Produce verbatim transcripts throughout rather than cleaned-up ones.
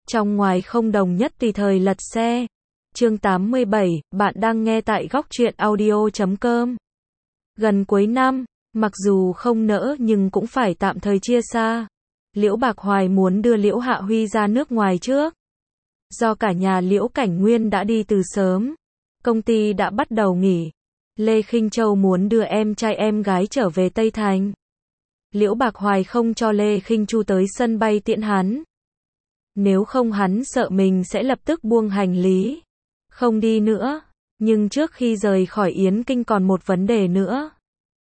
Trong ngoài không đồng nhất tùy thời lật xe. Chương tám mươi bảy, bạn đang nghe tại góc truyện audio chấm com. Gần cuối năm, mặc dù không nỡ nhưng cũng phải tạm thời chia xa. Liễu Bạc Hoài muốn đưa Liễu Hạ Huy ra nước ngoài trước. Do cả nhà Liễu Cảnh Nguyên đã đi từ sớm, công ty đã bắt đầu nghỉ. Lê Khinh Châu muốn đưa em trai em gái trở về Tây Thành. Liễu Bạc Hoài không cho Lê Khinh Chu tới sân bay tiễn hắn. Nếu không hắn sợ mình sẽ lập tức buông hành lý, không đi nữa. Nhưng trước khi rời khỏi Yến Kinh còn một vấn đề nữa.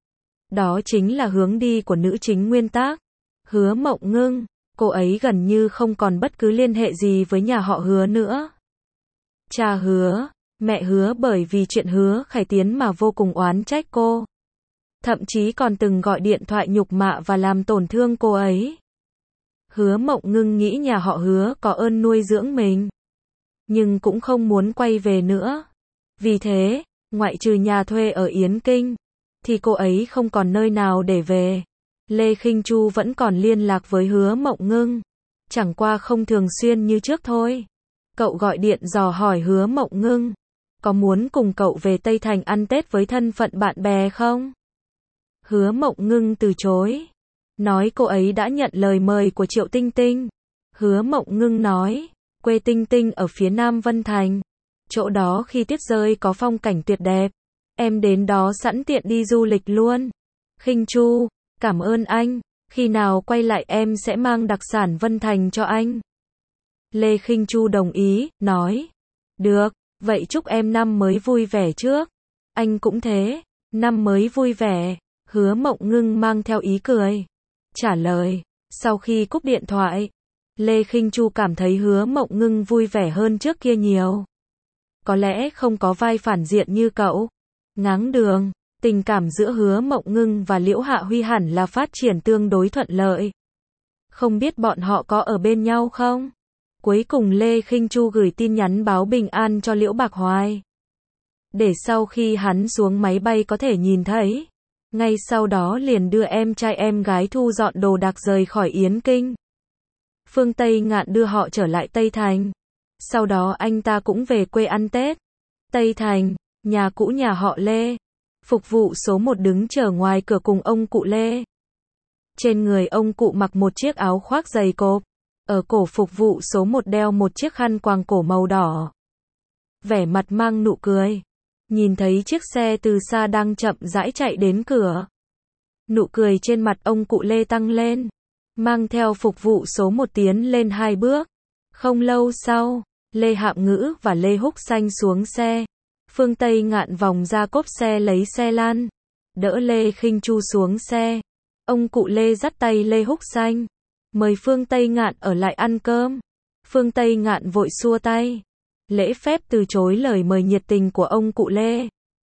Đó chính là hướng đi của nữ chính nguyên tác, Hứa Mộng Ngưng. Cô ấy gần như không còn bất cứ liên hệ gì với nhà họ Hứa nữa. Cha Hứa, mẹ Hứa bởi vì chuyện Hứa Khải Tiến mà vô cùng oán trách cô. Thậm chí còn từng gọi điện thoại nhục mạ và làm tổn thương cô ấy. Hứa Mộng Ngưng nghĩ nhà họ Hứa có ơn nuôi dưỡng mình, nhưng cũng không muốn quay về nữa. Vì thế, ngoại trừ nhà thuê ở Yến Kinh, thì cô ấy không còn nơi nào để về. Lê Khinh Chu vẫn còn liên lạc với Hứa Mộng Ngưng, chẳng qua không thường xuyên như trước thôi. Cậu gọi điện dò hỏi Hứa Mộng Ngưng, có muốn cùng cậu về Tây Thành ăn Tết với thân phận bạn bè không? Hứa Mộng Ngưng từ chối, nói cô ấy đã nhận lời mời của Triệu Tinh Tinh. Hứa Mộng Ngưng nói, quê Tinh Tinh ở phía Nam Vân Thành, chỗ đó khi tuyết rơi có phong cảnh tuyệt đẹp, em đến đó sẵn tiện đi du lịch luôn. Khinh Chu, cảm ơn anh, khi nào quay lại em sẽ mang đặc sản Vân Thành cho anh. Lê Khinh Chu đồng ý, nói, được, vậy chúc em năm mới vui vẻ trước. Anh cũng thế, năm mới vui vẻ. Hứa Mộng Ngưng mang theo ý cười, trả lời. Sau khi cúp điện thoại, Lê Khinh Chu cảm thấy Hứa Mộng Ngưng vui vẻ hơn trước kia nhiều. Có lẽ không có vai phản diện như cậu. Ngáng đường, tình cảm giữa Hứa Mộng Ngưng và Liễu Hạ Huy hẳn là phát triển tương đối thuận lợi. Không biết bọn họ có ở bên nhau không? Cuối cùng Lê Khinh Chu gửi tin nhắn báo bình an cho Liễu Bạc Hoài, để sau khi hắn xuống máy bay có thể nhìn thấy. Ngay sau đó liền đưa em trai em gái thu dọn đồ đạc rời khỏi Yến Kinh. Phương Tây Ngạn đưa họ trở lại Tây Thành. Sau đó anh ta cũng về quê ăn Tết. Tây Thành, nhà cũ nhà họ Lê. Phục vụ số một đứng chờ ngoài cửa cùng ông cụ Lê. Trên người ông cụ mặc một chiếc áo khoác dày cộp. Ở cổ phục vụ số một đeo một chiếc khăn quàng cổ màu đỏ. Vẻ mặt mang nụ cười. Nhìn thấy chiếc xe từ xa đang chậm rãi chạy đến cửa. Nụ cười trên mặt ông cụ Lê tăng lên. Mang theo phục vụ số một tiến lên hai bước. Không lâu sau, Lê Hạm Ngữ và Lê Húc Xanh xuống xe. Phương Tây Ngạn vòng ra cốp xe lấy xe lăn, đỡ Lê Khinh Chu xuống xe. Ông cụ Lê dắt tay Lê Húc Xanh, mời Phương Tây Ngạn ở lại ăn cơm. Phương Tây Ngạn vội xua tay, lễ phép từ chối lời mời nhiệt tình của ông cụ Lê.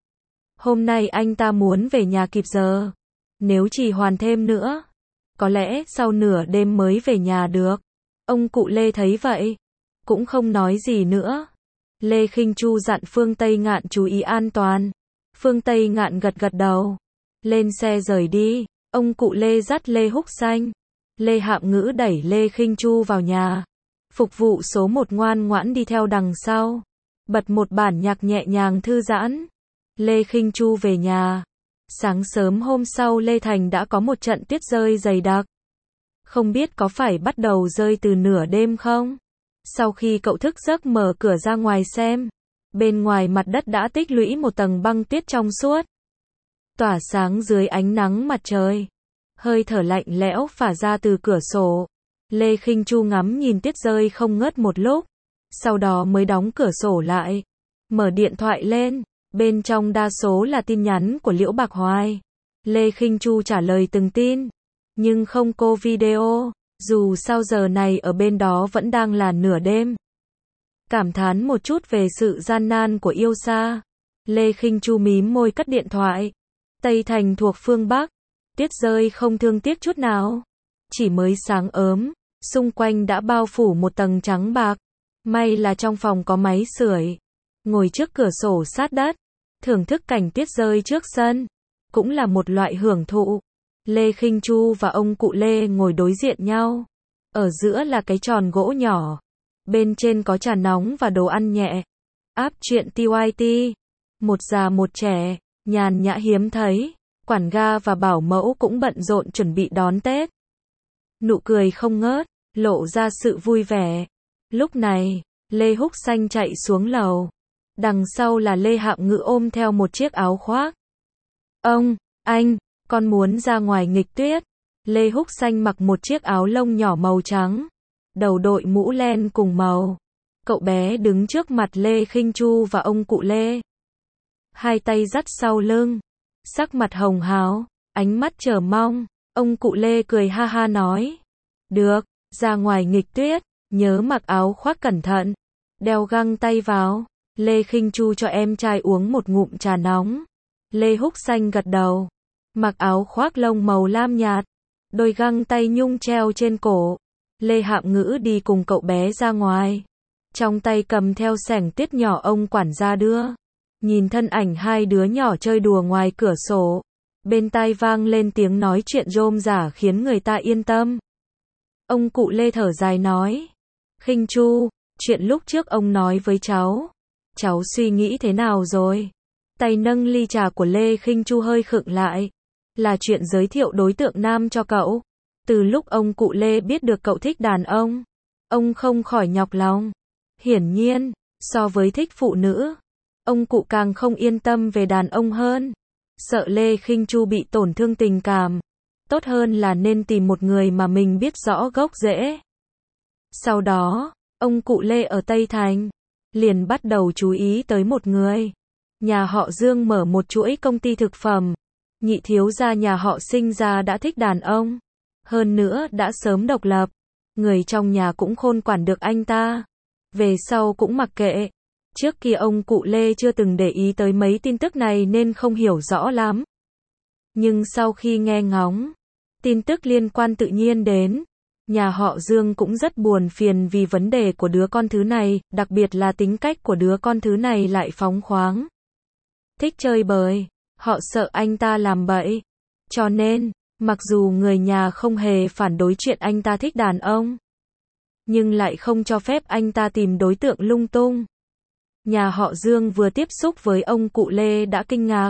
Hôm nay anh ta muốn về nhà kịp giờ. Nếu trì hoãn thêm nữa, có lẽ sau nửa đêm mới về nhà được. Ông cụ Lê thấy vậy, cũng không nói gì nữa. Lê Khinh Chu dặn Phương Tây Ngạn chú ý an toàn. Phương Tây Ngạn gật gật đầu. Lên xe rời đi. Ông cụ Lê dắt Lê Húc Xanh. Lê Hạm Ngữ đẩy Lê Khinh Chu vào nhà. Phục vụ số một ngoan ngoãn đi theo đằng sau. Bật một bản nhạc nhẹ nhàng thư giãn. Lê Khinh Chu về nhà. Sáng sớm hôm sau Lê Thành đã có một trận tuyết rơi dày đặc. Không biết có phải bắt đầu rơi từ nửa đêm không? Sau khi cậu thức giấc mở cửa ra ngoài xem, bên ngoài mặt đất đã tích lũy một tầng băng tuyết trong suốt, tỏa sáng dưới ánh nắng mặt trời. Hơi thở lạnh lẽo phả ra từ cửa sổ. Lê Khinh Chu ngắm nhìn tuyết rơi không ngớt một lúc, sau đó mới đóng cửa sổ lại, mở điện thoại lên, bên trong đa số là tin nhắn của Liễu Bạc Hoài. Lê Khinh Chu trả lời từng tin, nhưng không cô video. Dù sao giờ này ở bên đó vẫn đang là nửa đêm. Cảm thán một chút về sự gian nan của yêu xa, Lê Khinh Chu mím môi cất điện thoại. Tây Thành thuộc phương Bắc, tuyết rơi không thương tiếc chút nào. Chỉ mới sáng ớm, xung quanh đã bao phủ một tầng trắng bạc. May là trong phòng có máy sưởi. Ngồi trước cửa sổ sát đất, thưởng thức cảnh tuyết rơi trước sân, cũng là một loại hưởng thụ. Lê Khinh Chu và ông cụ Lê ngồi đối diện nhau. Ở giữa là cái tròn gỗ nhỏ. Bên trên có trà nóng và đồ ăn nhẹ. App truyện ti goai ti. Một già một trẻ, nhàn nhã hiếm thấy. Quản gia và bảo mẫu cũng bận rộn chuẩn bị đón Tết. Nụ cười không ngớt, lộ ra sự vui vẻ. Lúc này, Lê Húc Xanh chạy xuống lầu. Đằng sau là Lê Hạm Ngữ ôm theo một chiếc áo khoác. Ông, anh, con muốn ra ngoài nghịch tuyết. Lê Húc Xanh mặc một chiếc áo lông nhỏ màu trắng. Đầu đội mũ len cùng màu. Cậu bé đứng trước mặt Lê Khinh Chu và ông cụ Lê. Hai tay dắt sau lưng. Sắc mặt hồng hào, ánh mắt chờ mong. Ông cụ Lê cười ha ha nói. Được, ra ngoài nghịch tuyết, nhớ mặc áo khoác cẩn thận. Đeo găng tay vào. Lê Khinh Chu cho em trai uống một ngụm trà nóng. Lê Húc Xanh gật đầu. Mặc áo khoác lông màu lam nhạt. Đôi găng tay nhung treo trên cổ. Lê Hạm Ngữ đi cùng cậu bé ra ngoài. Trong tay cầm theo xẻng tuyết nhỏ ông quản gia đưa. Nhìn thân ảnh hai đứa nhỏ chơi đùa ngoài cửa sổ. Bên tai vang lên tiếng nói chuyện rôm rả khiến người ta yên tâm. Ông cụ Lê thở dài nói. Khinh Chu, chuyện lúc trước ông nói với cháu. Cháu suy nghĩ thế nào rồi? Tay nâng ly trà của Lê Khinh Chu hơi khựng lại. Là chuyện giới thiệu đối tượng nam cho cậu. Từ lúc ông cụ Lê biết được cậu thích đàn ông, ông không khỏi nhọc lòng. Hiển nhiên, so với thích phụ nữ, ông cụ càng không yên tâm về đàn ông hơn. Sợ Lê Khinh Chu bị tổn thương tình cảm. Tốt hơn là nên tìm một người mà mình biết rõ gốc rễ. Sau đó, ông cụ Lê ở Tây Thành liền bắt đầu chú ý tới một người. Nhà họ Dương mở một chuỗi công ty thực phẩm. Nhị thiếu gia nhà họ sinh ra đã thích đàn ông. Hơn nữa đã sớm độc lập. Người trong nhà cũng khôn quản được anh ta. Về sau cũng mặc kệ. Trước kia ông cụ Lê chưa từng để ý tới mấy tin tức này nên không hiểu rõ lắm. Nhưng sau khi nghe ngóng, tin tức liên quan tự nhiên đến. Nhà họ Dương cũng rất buồn phiền vì vấn đề của đứa con thứ này, đặc biệt là tính cách của đứa con thứ này lại phóng khoáng. Thích chơi bời, họ sợ anh ta làm bậy. Cho nên, mặc dù người nhà không hề phản đối chuyện anh ta thích đàn ông, nhưng lại không cho phép anh ta tìm đối tượng lung tung. Nhà họ Dương vừa tiếp xúc với ông cụ Lê đã kinh ngạc.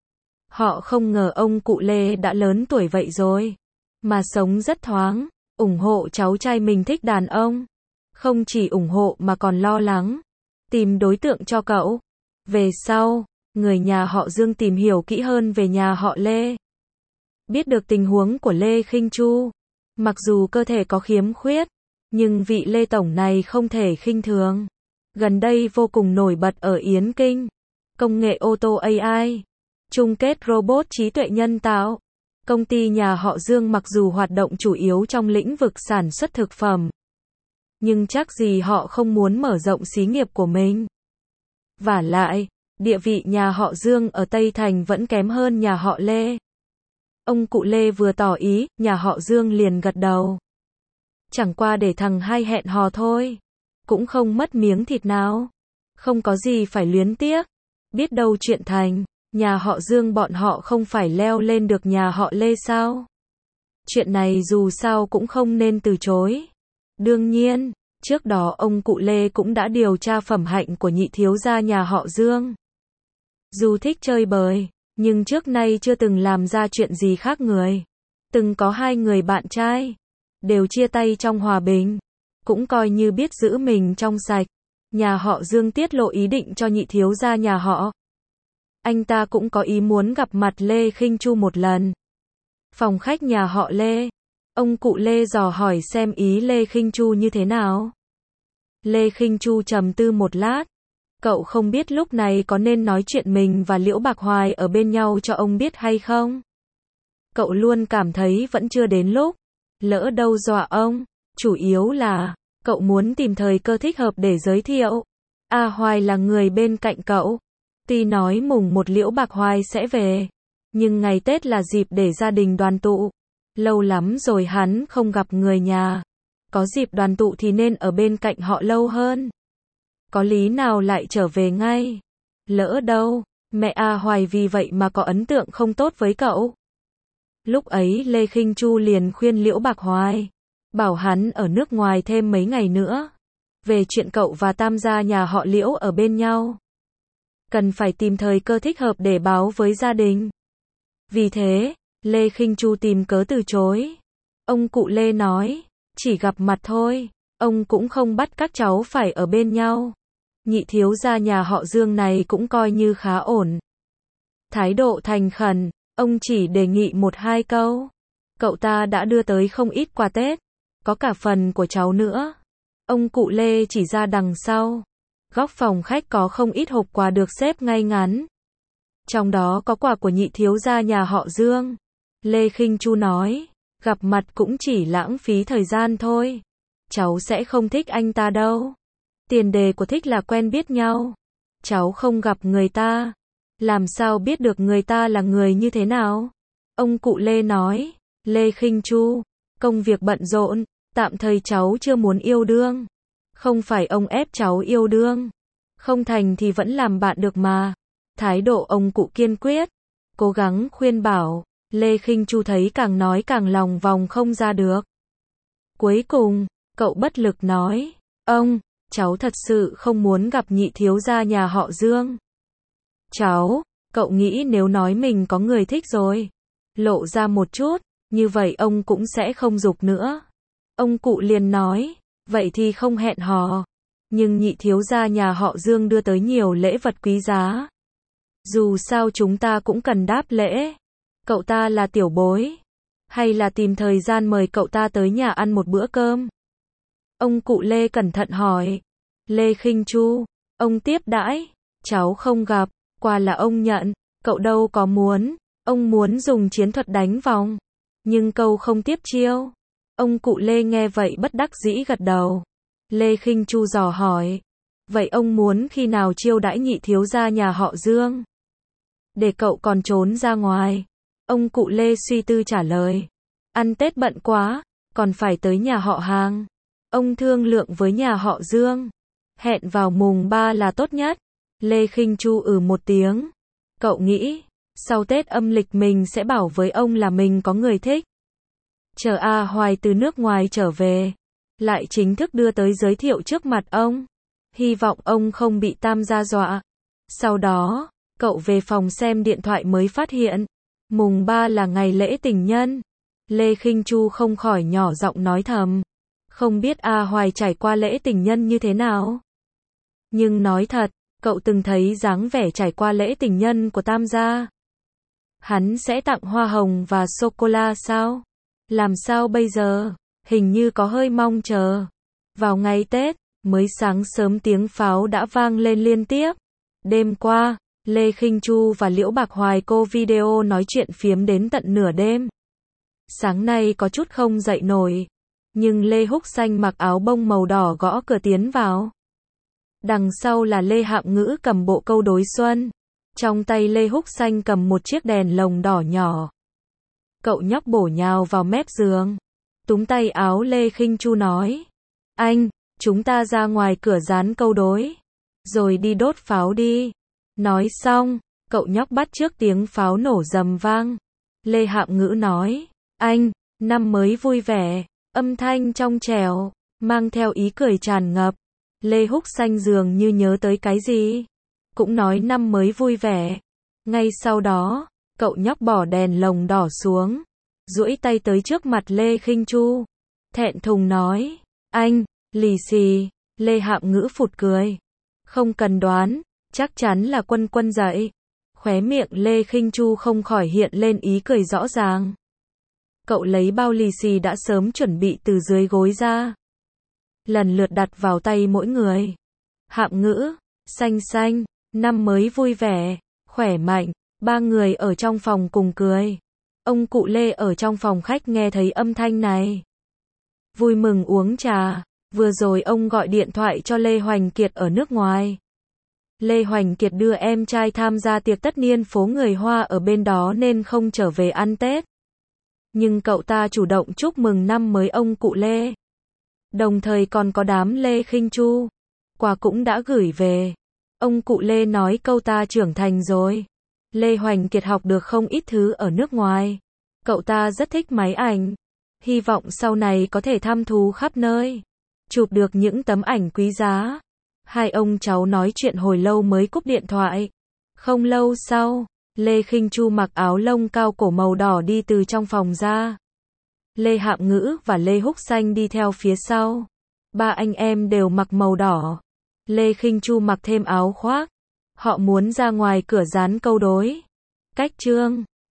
Họ không ngờ ông cụ Lê đã lớn tuổi vậy rồi, mà sống rất thoáng, ủng hộ cháu trai mình thích đàn ông. Không chỉ ủng hộ mà còn lo lắng, tìm đối tượng cho cậu. Về sau, người nhà họ Dương tìm hiểu kỹ hơn về nhà họ Lê. Biết được tình huống của Lê Khinh Chu. Mặc dù cơ thể có khiếm khuyết, nhưng vị Lê Tổng này không thể khinh thường. Gần đây vô cùng nổi bật ở Yến Kinh. Công nghệ ô tô a i, chung kết robot trí tuệ nhân tạo. Công ty nhà họ Dương mặc dù hoạt động chủ yếu trong lĩnh vực sản xuất thực phẩm, nhưng chắc gì họ không muốn mở rộng xí nghiệp của mình. Vả lại, địa vị nhà họ Dương ở Tây Thành vẫn kém hơn nhà họ Lê. Ông cụ Lê vừa tỏ ý, nhà họ Dương liền gật đầu. Chẳng qua để thằng hai hẹn hò thôi. Cũng không mất miếng thịt nào. Không có gì phải luyến tiếc. Biết đâu chuyện thành, nhà họ Dương bọn họ không phải leo lên được nhà họ Lê sao? Chuyện này dù sao cũng không nên từ chối. Đương nhiên, trước đó ông cụ Lê cũng đã điều tra phẩm hạnh của nhị thiếu gia nhà họ Dương. Dù thích chơi bời, nhưng trước nay chưa từng làm ra chuyện gì khác người. Từng có hai người bạn trai, đều chia tay trong hòa bình. Cũng coi như biết giữ mình trong sạch. Nhà họ Dương tiết lộ ý định cho nhị thiếu gia nhà họ. Anh ta cũng có ý muốn gặp mặt Lê Khinh Chu một lần. Phòng khách nhà họ Lê. Ông cụ Lê dò hỏi xem ý Lê Khinh Chu như thế nào. Lê Khinh Chu trầm tư một lát. Cậu không biết lúc này có nên nói chuyện mình và Liễu Bạc Hoài ở bên nhau cho ông biết hay không. Cậu luôn cảm thấy vẫn chưa đến lúc. Lỡ đâu dọa ông. Chủ yếu là, cậu muốn tìm thời cơ thích hợp để giới thiệu. A Hoài là người bên cạnh cậu. Tuy nói mùng một Liễu Bạc Hoài sẽ về, nhưng ngày Tết là dịp để gia đình đoàn tụ. Lâu lắm rồi hắn không gặp người nhà. Có dịp đoàn tụ thì nên ở bên cạnh họ lâu hơn. Có lý nào lại trở về ngay. Lỡ đâu, mẹ A Hoài vì vậy mà có ấn tượng không tốt với cậu. Lúc ấy Lê Khinh Chu liền khuyên Liễu Bạc Hoài, bảo hắn ở nước ngoài thêm mấy ngày nữa. về chuyện cậu và Tam gia nhà họ Liễu ở bên nhau. Cần phải tìm thời cơ thích hợp để báo với gia đình. Vì thế, Lê Khinh Chu tìm cớ từ chối. Ông cụ Lê nói, chỉ gặp mặt thôi, ông cũng không bắt các cháu phải ở bên nhau. Nhị thiếu gia nhà họ Dương này cũng coi như khá ổn. Thái độ thành khẩn, ông chỉ đề nghị một hai câu. Cậu ta đã đưa tới không ít quà Tết, có cả phần của cháu nữa. Ông cụ Lê chỉ ra đằng sau. Góc phòng khách có không ít hộp quà được xếp ngay ngắn. Trong đó có quà của nhị thiếu gia nhà họ Dương. Lê Khinh Chu nói, gặp mặt cũng chỉ lãng phí thời gian thôi. Cháu sẽ không thích anh ta đâu. Tiền đề của thích là quen biết nhau. Cháu không gặp người ta, làm sao biết được người ta là người như thế nào? Ông cụ Lê nói, Lê Khinh Chu, công việc bận rộn, tạm thời cháu chưa muốn yêu đương. Không phải ông ép cháu yêu đương. Không thành thì vẫn làm bạn được mà. Thái độ ông cụ kiên quyết, cố gắng khuyên bảo. Lê Khinh Chu thấy càng nói càng lòng vòng không ra được. Cuối cùng, cậu bất lực nói, ông, cháu thật sự không muốn gặp nhị thiếu gia nhà họ Dương. Cháu, cậu nghĩ nếu nói mình có người thích rồi, lộ ra một chút, như vậy ông cũng sẽ không giục nữa. Ông cụ liền nói, vậy thì không hẹn hò. Nhưng nhị thiếu gia nhà họ Dương đưa tới nhiều lễ vật quý giá. Dù sao chúng ta cũng cần đáp lễ. Cậu ta là tiểu bối, hay là tìm thời gian mời cậu ta tới nhà ăn một bữa cơm? Ông cụ Lê cẩn thận hỏi. Lê Khinh Chu, ông tiếp đãi, cháu không gặp, quà là ông nhận, cậu đâu có muốn, ông muốn dùng chiến thuật đánh vòng, nhưng câu không tiếp chiêu. Ông cụ Lê nghe vậy bất đắc dĩ gật đầu. Lê Khinh Chu dò hỏi, vậy ông muốn khi nào chiêu đãi nhị thiếu gia nhà họ Dương? Để cậu còn trốn ra ngoài. Ông cụ Lê suy tư trả lời, ăn Tết bận quá, còn phải tới nhà họ hàng. Ông thương lượng với nhà họ Dương, hẹn vào mùng ba là tốt nhất. Lê Khinh Chu ừ một tiếng. Cậu nghĩ, sau Tết âm lịch mình sẽ bảo với ông là mình có người thích. Chờ A Hoài từ nước ngoài trở về, lại chính thức đưa tới giới thiệu trước mặt ông. Hy vọng ông không bị Tam gia dọa. Sau đó, cậu về phòng xem điện thoại mới phát hiện, mùng ba là ngày lễ tình nhân. Lê Khinh Chu không khỏi nhỏ giọng nói thầm, không biết A Hoài trải qua lễ tình nhân như thế nào. Nhưng nói thật, cậu từng thấy dáng vẻ trải qua lễ tình nhân của Tam gia. Hắn sẽ tặng hoa hồng và sô-cô-la sao? Làm sao bây giờ? Hình như có hơi mong chờ. Vào ngày Tết, mới sáng sớm tiếng pháo đã vang lên liên tiếp. Đêm qua, Lê Khinh Chu và Liễu Bạc Hoài cô video nói chuyện phiếm đến tận nửa đêm. Sáng nay có chút không dậy nổi, nhưng Lê Húc Xanh mặc áo bông màu đỏ gõ cửa tiến vào. Đằng sau là Lê Hạm Ngữ cầm bộ câu đối xuân. Trong tay Lê Húc Xanh cầm một chiếc đèn lồng đỏ nhỏ. Cậu nhóc bổ nhào vào mép giường, túm tay áo Lê Khinh Chu nói, anh, chúng ta ra ngoài cửa dán câu đối, rồi đi đốt pháo đi. Nói xong, cậu nhóc bắt chước tiếng pháo nổ rầm vang. Lê Hạm Ngữ nói, anh, năm mới vui vẻ, âm thanh trong trẻo, mang theo ý cười tràn ngập. Lê Húc Xanh dường như nhớ tới cái gì, cũng nói năm mới vui vẻ. Ngay sau đó, cậu nhóc bỏ đèn lồng đỏ xuống, duỗi tay tới trước mặt Lê Khinh Chu, thẹn thùng nói, anh, lì xì. Lê Hạm Ngữ phụt cười, không cần đoán, chắc chắn là Quân Quân dạy. Khóe miệng Lê Khinh Chu không khỏi hiện lên ý cười rõ ràng. Cậu lấy bao lì xì đã sớm chuẩn bị từ dưới gối ra, lần lượt đặt vào tay mỗi người. Hạm Ngữ, Xanh Xanh, năm mới vui vẻ, khỏe mạnh. Ba người ở trong phòng cùng cười. Ông cụ Lê ở trong phòng khách nghe thấy âm thanh này, vui mừng uống trà. Vừa rồi ông gọi điện thoại cho Lê Hoành Kiệt ở nước ngoài. Lê Hoành Kiệt đưa em trai tham gia tiệc tất niên phố người Hoa ở bên đó nên không trở về ăn Tết. Nhưng cậu ta chủ động chúc mừng năm mới ông cụ Lê. Đồng thời còn có đám Lê Khinh Chu. Quà cũng đã gửi về. Ông cụ Lê nói câu ta trưởng thành rồi. Lê Hoành Kiệt học được không ít thứ ở nước ngoài. Cậu ta rất thích máy ảnh. Hy vọng sau này có thể thăm thú khắp nơi. chụp được những tấm ảnh quý giá. Hai ông cháu nói chuyện hồi lâu mới cúp điện thoại. Không lâu sau, Lê Khinh Chu mặc áo lông cao cổ màu đỏ đi từ trong phòng ra. Lê Hạm Ngữ và Lê Húc Xanh đi theo phía sau. Ba anh em đều mặc màu đỏ. Lê Khinh Chu mặc thêm áo khoác. Họ muốn ra ngoài cửa dán câu đối. Cách chương